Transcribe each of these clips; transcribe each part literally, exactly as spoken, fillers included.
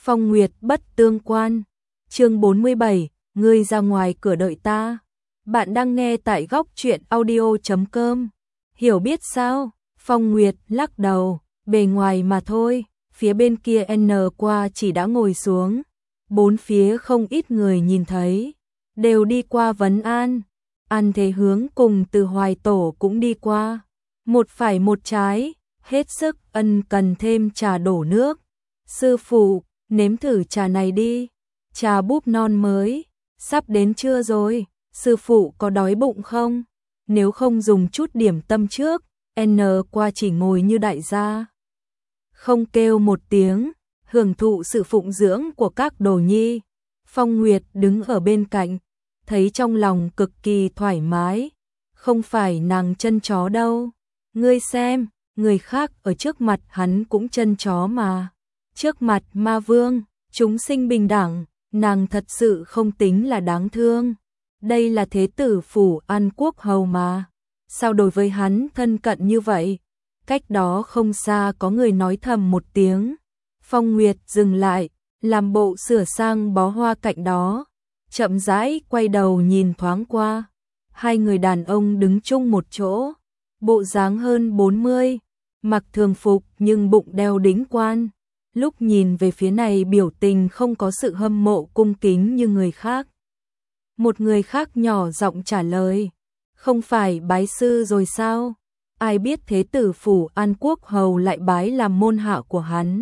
Phong Nguyệt bất tương quan. Chương bốn mươi bảy, ngươi ra ngoài cửa đợi ta. Bạn đang nghe tại góc truyện audio chấm com. Hiểu biết sao? Phong Nguyệt lắc đầu, bề ngoài mà thôi. Phía bên kia N qua chỉ đã ngồi xuống. Bốn phía không ít người nhìn thấy, đều đi qua vấn an. An Thế Hướng cùng Từ Hoài Tổ cũng đi qua. Một phải một trái, hết sức ân cần thêm trà đổ nước. Sư phụ, nếm thử trà này đi. Trà búp non mới, sắp đến trưa rồi, sư phụ có đói bụng không? Nếu không dùng chút điểm tâm trước. N qua chỉ ngồi như đại gia, không kêu một tiếng, hưởng thụ sự phụng dưỡng của các đồ nhi. Phong Nguyệt đứng ở bên cạnh, thấy trong lòng cực kỳ thoải mái. Không phải nàng chân chó đâu. Ngươi xem, người khác ở trước mặt hắn cũng chân chó mà. Trước mặt ma vương, chúng sinh bình đẳng, nàng thật sự không tính là đáng thương. Đây là thế tử phủ An Quốc hầu mà. Sao đối với hắn thân cận như vậy? Cách đó không xa có người nói thầm một tiếng. Phong Nguyệt dừng lại, làm bộ sửa sang bó hoa cạnh đó, chậm rãi quay đầu nhìn thoáng qua. Hai người đàn ông đứng chung một chỗ, bộ dáng hơn bốn mươi, mặc thường phục nhưng bụng đeo đính quan. Lúc nhìn về phía này biểu tình không có sự hâm mộ cung kính như người khác. Một người khác nhỏ giọng trả lời, không phải bái sư rồi sao? Ai biết thế tử phủ An Quốc hầu lại bái làm môn hạ của hắn.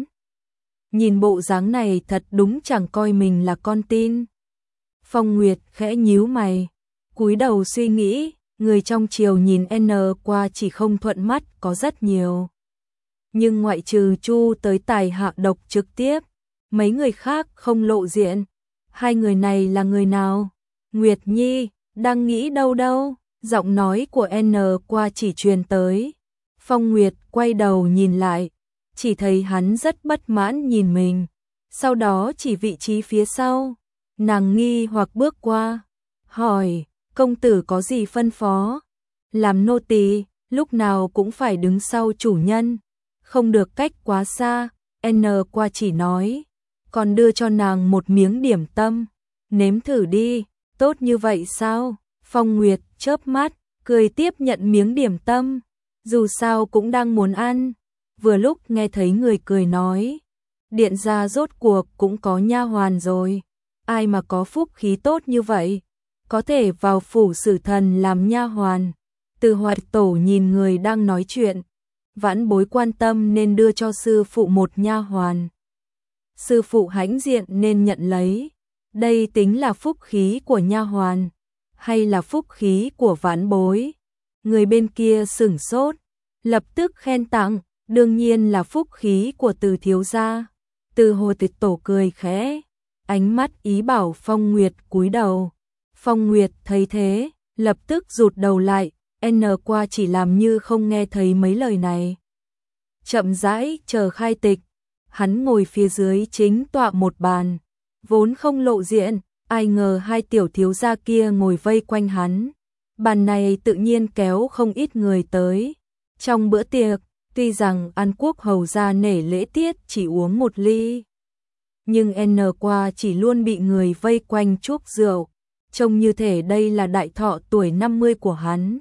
Nhìn bộ dáng này thật đúng chẳng coi mình là con tin. Phong Nguyệt khẽ nhíu mày, cúi đầu suy nghĩ, người trong triều nhìn N qua chỉ không thuận mắt có rất nhiều. Nhưng ngoại trừ Chu tới tài hạ độc trực tiếp, mấy người khác không lộ diện. Hai người này là người nào? Nguyệt Nhi, đang nghĩ đâu đâu? Giọng nói của N qua chỉ truyền tới. Phong Nguyệt quay đầu nhìn lại, chỉ thấy hắn rất bất mãn nhìn mình. Sau đó chỉ vị trí phía sau. Nàng nghi hoặc bước qua, hỏi, công tử có gì phân phó? Làm nô tỳ, lúc nào cũng phải đứng sau chủ nhân, không được cách quá xa. N qua chỉ nói, còn đưa cho nàng một miếng điểm tâm. Nếm thử đi, tốt như vậy sao? Phong Nguyệt chớp mắt, cười tiếp nhận miếng điểm tâm, dù sao cũng đang muốn ăn. Vừa lúc nghe thấy người cười nói, điện gia rốt cuộc cũng có nha hoàn rồi. Ai mà có phúc khí tốt như vậy, có thể vào phủ sử thần làm nha hoàn. Từ Hoài Tổ nhìn người đang nói chuyện, vãn bối quan tâm nên đưa cho sư phụ một nha hoàn. Sư phụ hãnh diện nên nhận lấy. Đây tính là phúc khí của nha hoàn, hay là phúc khí của vãn bối? Người bên kia sửng sốt, lập tức khen tặng, đương nhiên là phúc khí của Từ thiếu gia. Từ Hồi Tịch Tổ cười khẽ, ánh mắt ý bảo Phong Nguyệt cúi đầu. Phong Nguyệt thấy thế, lập tức rụt đầu lại. N qua chỉ làm như không nghe thấy mấy lời này, chậm rãi chờ khai tịch. Hắn ngồi phía dưới chính tọa một bàn, vốn không lộ diện. Ai ngờ hai tiểu thiếu gia kia ngồi vây quanh hắn. Bàn này tự nhiên kéo không ít người tới. Trong bữa tiệc, tuy rằng An Quốc hầu gia nể lễ tiết chỉ uống một ly, nhưng N qua chỉ luôn bị người vây quanh chuốc rượu, trông như thể đây là đại thọ tuổi năm mươi của hắn.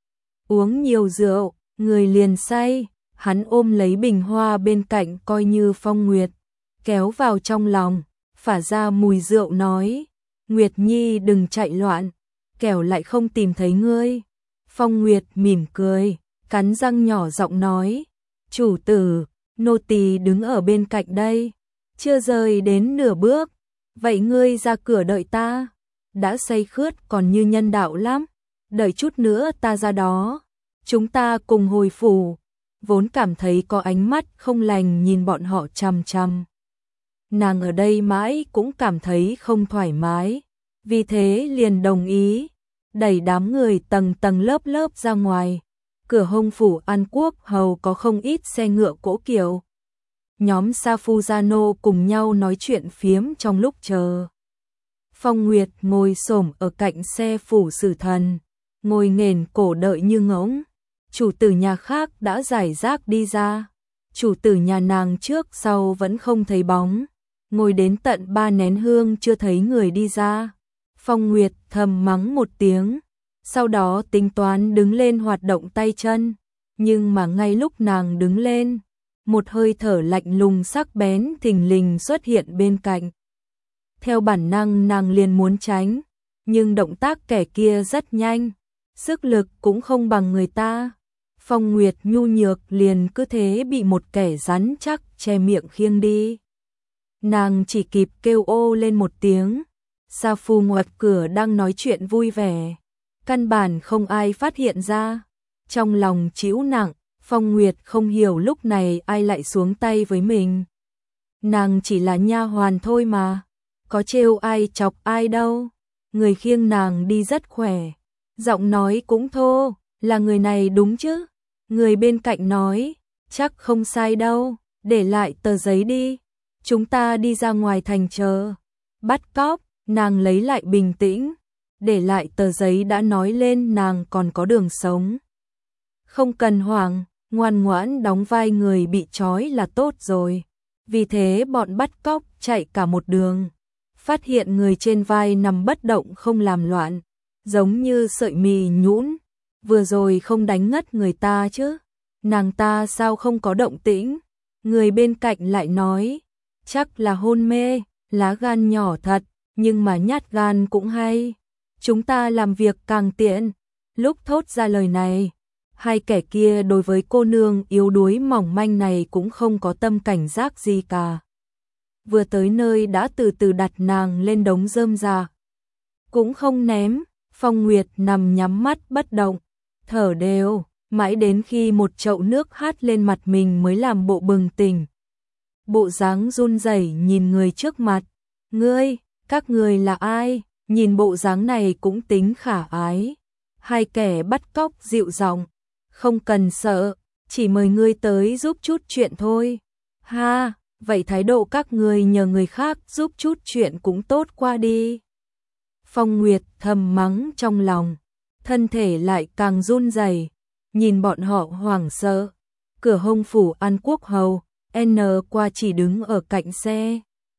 Uống nhiều rượu, người liền say. Hắn ôm lấy bình hoa bên cạnh coi như Phong Nguyệt, kéo vào trong lòng, phả ra mùi rượu nói, Nguyệt Nhi đừng chạy loạn, kẻo lại không tìm thấy ngươi. Phong Nguyệt mỉm cười, cắn răng nhỏ giọng nói, chủ tử, nô tỳ đứng ở bên cạnh đây, chưa rời đến nửa bước. Vậy ngươi ra cửa đợi ta. Đã say khướt còn như nhân đạo lắm, đợi chút nữa ta ra đó, chúng ta cùng hồi phủ. Vốn cảm thấy có ánh mắt không lành nhìn bọn họ chằm chằm, nàng ở đây mãi cũng cảm thấy không thoải mái, vì thế liền đồng ý, đẩy đám người tầng tầng lớp lớp ra ngoài. Cửa hông phủ An Quốc hầu có không ít xe ngựa cỗ kiệu. Nhóm Sa Phu Gia Nô cùng nhau nói chuyện phiếm trong lúc chờ. Phong Nguyệt ngồi xổm ở cạnh xe phủ sử thần, ngồi nghển cổ đợi như ngỗng. Chủ tử nhà khác đã giải rác đi ra, chủ tử nhà nàng trước sau vẫn không thấy bóng. ngồi đến tận ba nén hương chưa thấy người đi ra. Phong Nguyệt thầm mắng một tiếng, sau đó tính toán đứng lên hoạt động tay chân, nhưng mà ngay lúc nàng đứng lên, một hơi thở lạnh lùng sắc bén thình lình xuất hiện bên cạnh. Theo bản năng nàng liền muốn tránh, nhưng động tác kẻ kia rất nhanh, sức lực cũng không bằng người ta. Phong Nguyệt nhu nhược liền cứ thế bị một kẻ rắn chắc che miệng khiêng đi. Nàng chỉ kịp kêu ô lên một tiếng. Sa Phu ngoặt cửa đang nói chuyện vui vẻ, căn bản không ai phát hiện ra. Trong lòng chịu nặng, Phong Nguyệt không hiểu lúc này ai lại xuống tay với mình. Nàng chỉ là nha hoàn thôi mà, có trêu ai chọc ai đâu. Người khiêng nàng đi rất khỏe, giọng nói cũng thô, là người này đúng chứ? Người bên cạnh nói, chắc không sai đâu, để lại tờ giấy đi, chúng ta đi ra ngoài thành chờ. Bắt cóc, nàng lấy lại bình tĩnh, để lại tờ giấy đã nói lên nàng còn có đường sống. Không cần hoảng, ngoan ngoãn đóng vai người bị trói là tốt rồi. Vì thế bọn bắt cóc chạy cả một đường, phát hiện người trên vai nằm bất động không làm loạn, giống như sợi mì nhũn. Vừa rồi không đánh ngất người ta chứ, nàng ta sao không có động tĩnh? Người bên cạnh lại nói, chắc là hôn mê, lá gan nhỏ thật, nhưng mà nhát gan cũng hay. Chúng ta làm việc càng tiện. Lúc thốt ra lời này, hai kẻ kia đối với cô nương yếu đuối mỏng manh này cũng không có tâm cảnh giác gì cả. Vừa tới nơi đã từ từ đặt nàng lên đống rơm rạ, cũng không ném. Phong Nguyệt nằm nhắm mắt bất động, thở đều, mãi đến khi một chậu nước hát lên mặt mình mới làm bộ bừng tỉnh. Bộ dáng run rẩy nhìn người trước mặt, ngươi, các người là ai? Nhìn bộ dáng này cũng tính khả ái. Hai kẻ bắt cóc dịu giọng, không cần sợ, chỉ mời ngươi tới giúp chút chuyện thôi. Ha, vậy thái độ các người nhờ người khác giúp chút chuyện cũng tốt qua đi. Phong Nguyệt thầm mắng trong lòng, thân thể lại càng run rẩy, nhìn bọn họ hoảng sợ. Cửa hông phủ An Quốc Hầu, N qua chỉ đứng ở cạnh xe.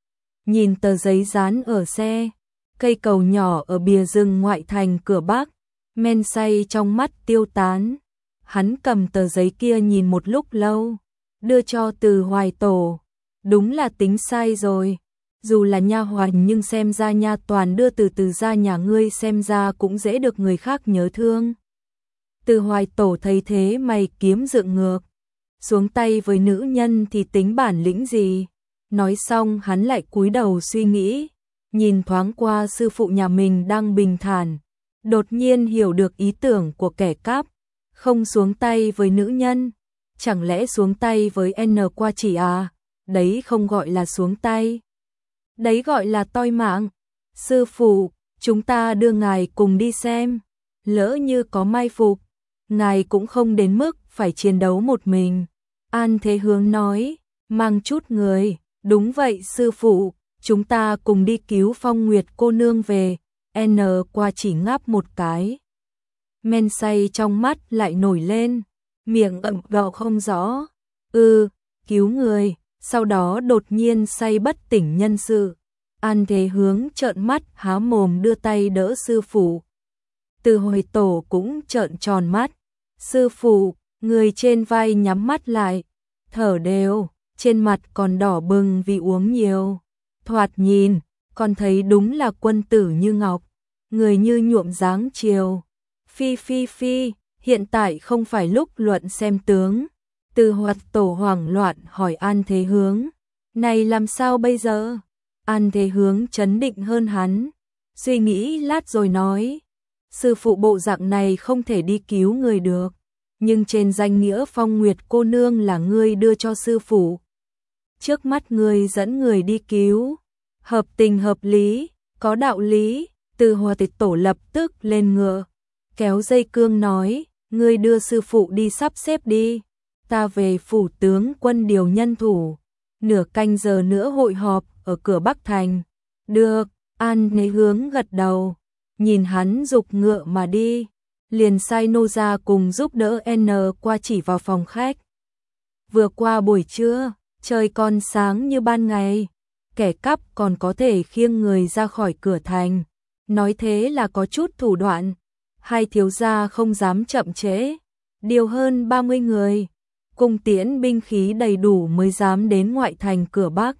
Nhìn tờ giấy dán ở xe, cây cầu nhỏ ở bìa rừng ngoại thành cửa Bắc, men say trong mắt tiêu tán. Hắn cầm tờ giấy kia nhìn một lúc lâu, đưa cho Từ Hoài Tổ. Đúng là tính sai rồi, dù là nha hoàn nhưng xem ra nha toàn đưa từ từ ra nhà ngươi xem ra cũng dễ được người khác nhớ thương. Từ Hoài Tổ thấy thế mày kiếm dựng ngược, xuống tay với nữ nhân thì tính bản lĩnh gì. Nói xong hắn lại cúi đầu suy nghĩ, nhìn thoáng qua sư phụ nhà mình đang bình thản, đột nhiên hiểu được ý tưởng của kẻ cắp. Không xuống tay với nữ nhân, chẳng lẽ xuống tay với N qua chỉ à? Đấy không gọi là xuống tay, đấy gọi là toi mạng. Sư phụ, chúng ta đưa ngài cùng đi xem, lỡ như có mai phục, ngài cũng không đến mức phải chiến đấu một mình. An Thế Hướng nói, mang chút người. Đúng vậy sư phụ, chúng ta cùng đi cứu Phong Nguyệt cô nương về. N qua chỉ ngáp một cái, men say trong mắt lại nổi lên, miệng ậm gạo không rõ. Ừ, cứu người, sau đó đột nhiên say bất tỉnh nhân sự. An Thế Hướng trợn mắt há mồm đưa tay đỡ sư phụ. Từ Hoài Tổ cũng trợn tròn mắt. Sư phụ, người trên vai nhắm mắt lại, thở đều, trên mặt còn đỏ bừng vì uống nhiều. Thoạt nhìn, còn thấy đúng là quân tử như ngọc, người như nhuộm dáng chiều. Phi phi phi, hiện tại không phải lúc luận xem tướng. Từ Hoài Tổ hoảng loạn hỏi An Thế Hướng, này làm sao bây giờ? An Thế Hướng trấn định hơn hắn, suy nghĩ lát rồi nói, sư phụ bộ dạng này không thể đi cứu người được, nhưng trên danh nghĩa Phong Nguyệt cô nương là ngươi đưa cho sư phụ. Trước mắt ngươi dẫn người đi cứu, hợp tình hợp lý, có đạo lý. Từ Hoài Tổ lập tức lên ngựa, kéo dây cương nói, ngươi đưa sư phụ đi sắp xếp đi, ta về phủ tướng quân điều nhân thủ, nửa canh giờ nữa hội họp ở cửa Bắc Thành. Được, An Thế Hướng gật đầu, nhìn hắn dục ngựa mà đi, liền sai nô ra cùng giúp đỡ N qua chỉ vào phòng khách. Vừa qua buổi trưa, trời còn sáng như ban ngày, kẻ cắp còn có thể khiêng người ra khỏi cửa thành. Nói thế là có chút thủ đoạn. Hai thiếu gia không dám chậm trễ, điều hơn ba mươi người, cung tiễn binh khí đầy đủ mới dám đến ngoại thành cửa Bắc.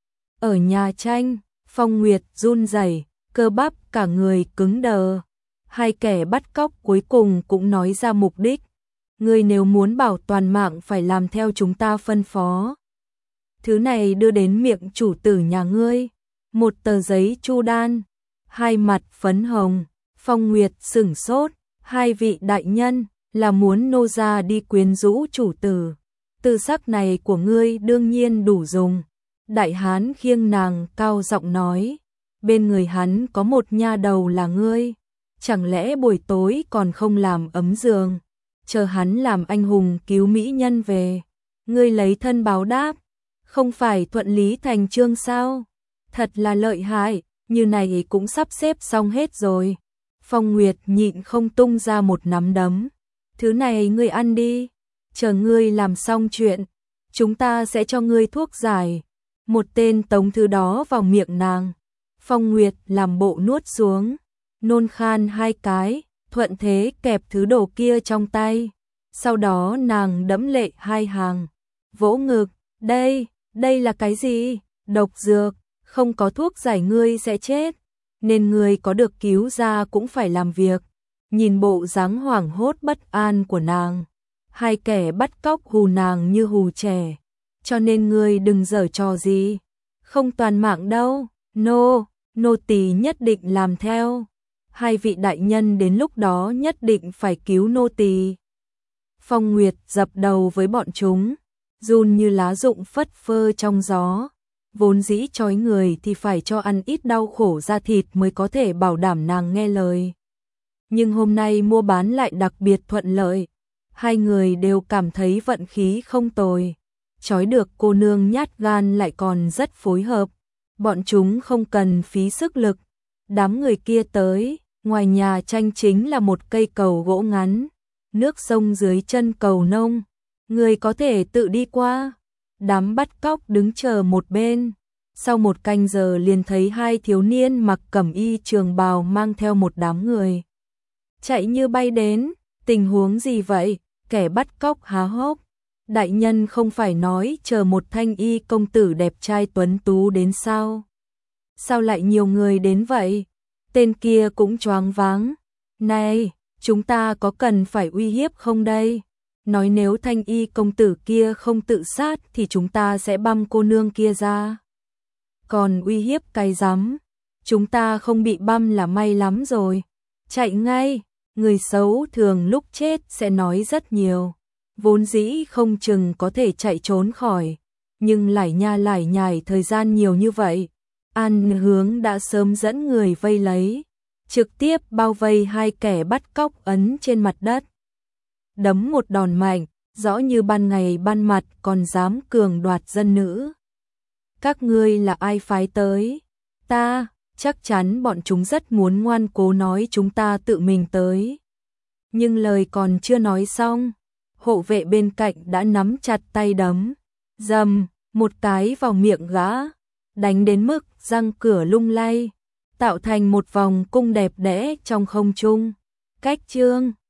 Ở nhà tranh, Phong Nguyệt run rẩy, cơ bắp cả người cứng đờ. Hai kẻ bắt cóc cuối cùng cũng nói ra mục đích. Ngươi nếu muốn bảo toàn mạng phải làm theo chúng ta phân phó. Thứ này đưa đến miệng chủ tử nhà ngươi. Một tờ giấy chu đan, hai mặt phấn hồng. Phong Nguyệt sửng sốt, hai vị đại nhân là muốn nô gia đi quyến rũ chủ tử. Tư sắc này của ngươi đương nhiên đủ dùng. Đại hán khiêng nàng cao giọng nói, bên người hắn có một nha đầu là ngươi, chẳng lẽ buổi tối còn không làm ấm giường, chờ hắn làm anh hùng cứu mỹ nhân về, ngươi lấy thân báo đáp, không phải thuận lý thành chương sao? Thật là lợi hại, như này cũng sắp xếp xong hết rồi. Phong Nguyệt nhịn không tung ra một nắm đấm. Thứ này ngươi ăn đi, chờ ngươi làm xong chuyện, chúng ta sẽ cho ngươi thuốc giải. Một tên tống thứ đó vào miệng nàng. Phong Nguyệt làm bộ nuốt xuống, nôn khan hai cái, thuận thế kẹp thứ đồ kia trong tay. Sau đó nàng đẫm lệ hai hàng, vỗ ngực, đây, đây là cái gì? Độc dược, không có thuốc giải ngươi sẽ chết, nên ngươi có được cứu ra cũng phải làm việc. Nhìn bộ dáng hoảng hốt bất an của nàng, hai kẻ bắt cóc hù nàng như hù trẻ, cho nên ngươi đừng giở trò gì, không toàn mạng đâu, nô, nô tỳ nhất định làm theo. Hai vị đại nhân đến lúc đó nhất định phải cứu nô tỳ. Phong Nguyệt dập đầu với bọn chúng, run như lá rụng phất phơ trong gió. Vốn dĩ trói người thì phải cho ăn ít đau khổ da thịt mới có thể bảo đảm nàng nghe lời. Nhưng hôm nay mua bán lại đặc biệt thuận lợi. Hai người đều cảm thấy vận khí không tồi. Trói được cô nương nhát gan lại còn rất phối hợp. Bọn chúng không cần phí sức lực. Đám người kia tới, ngoài nhà tranh chính là một cây cầu gỗ ngắn. Nước sông dưới chân cầu nông. Người có thể tự đi qua. Đám bắt cóc đứng chờ một bên. Sau một canh giờ liền thấy hai thiếu niên mặc cẩm y trường bào mang theo một đám người. Chạy như bay đến, tình huống gì vậy? Kẻ bắt cóc há hốc. Đại nhân không phải nói chờ một thanh y công tử đẹp trai tuấn tú đến sao? Sao lại nhiều người đến vậy? Tên kia cũng choáng váng. Này, chúng ta có cần phải uy hiếp không đây? Nói nếu thanh y công tử kia không tự sát thì chúng ta sẽ băm cô nương kia ra. Còn uy hiếp cái rắm, chúng ta không bị băm là may lắm rồi. Chạy ngay, người xấu thường lúc chết sẽ nói rất nhiều. Vốn dĩ không chừng có thể chạy trốn khỏi, nhưng lải nha lải nhải thời gian nhiều như vậy. An Hướng đã sớm dẫn người vây lấy, trực tiếp bao vây hai kẻ bắt cóc ấn trên mặt đất. Đấm một đòn mạnh, rõ như ban ngày ban mặt còn dám cường đoạt dân nữ. Các ngươi là ai phái tới? Ta, chắc chắn bọn chúng rất muốn ngoan cố nói chúng ta tự mình tới. Nhưng lời còn chưa nói xong, hộ vệ bên cạnh đã nắm chặt tay đấm, dầm, một cái vào miệng gã, đánh đến mức răng cửa lung lay, tạo thành một vòng cung đẹp đẽ trong không trung. Cách chương